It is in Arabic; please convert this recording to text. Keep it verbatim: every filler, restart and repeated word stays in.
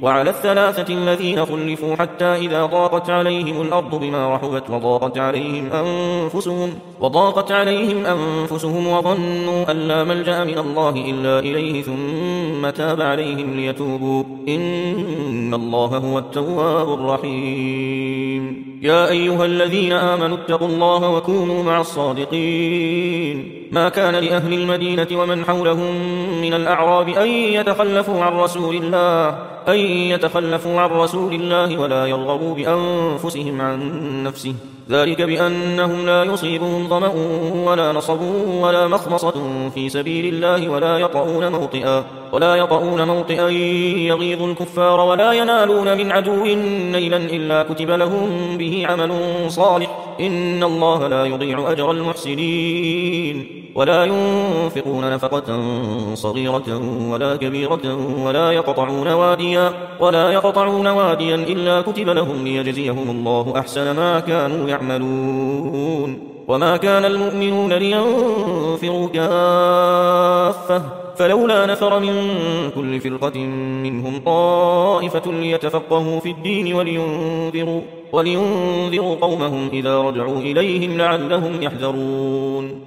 وعلى الثلاثة الذين خلفوا حتى إذا ضاقت عليهم الأرض بما رحبت وضاقت عليهم أنفسهم, وضاقت عليهم أنفسهم وظنوا أن لا ملجأ من الله إلا إليه ثم تاب عليهم ليتوبوا إن الله هو التواب الرحيم. يا أيها الذين آمنوا اتقوا الله وكونوا مع الصادقين. ما كان لأهل المدينة ومن حولهم من الأعراب أن يتخلفوا عن رسول الله أن يتخلفوا عن رسول الله ولا يرغبوا بأنفسهم عن نفسه ذلك بأنهم لا يصيبهم ظمأ ولا نصب ولا مخمصة في سبيل الله ولا يطؤون موطئا ولا يطؤون موطئا يغيظ الكفار ولا ينالون من عدو نيلا إلا كتب لهم به عمل صالح إن الله لا يضيع أجر المحسنين. ولا ينفقون نفقة صغيرة ولا كبيرة ولا يقطعون واديا ولا يقطعون واديا إلا كتب لهم ليجزيهم الله أحسن ما كانوا يعملون. وما كان المؤمنون لينفروا كافة فلولا نفر من كل فرقة منهم طائفة ليتفقهوا في الدين ولينذروا, ولينذروا قومهم إذا رجعوا إليهم لعلهم يحذرون.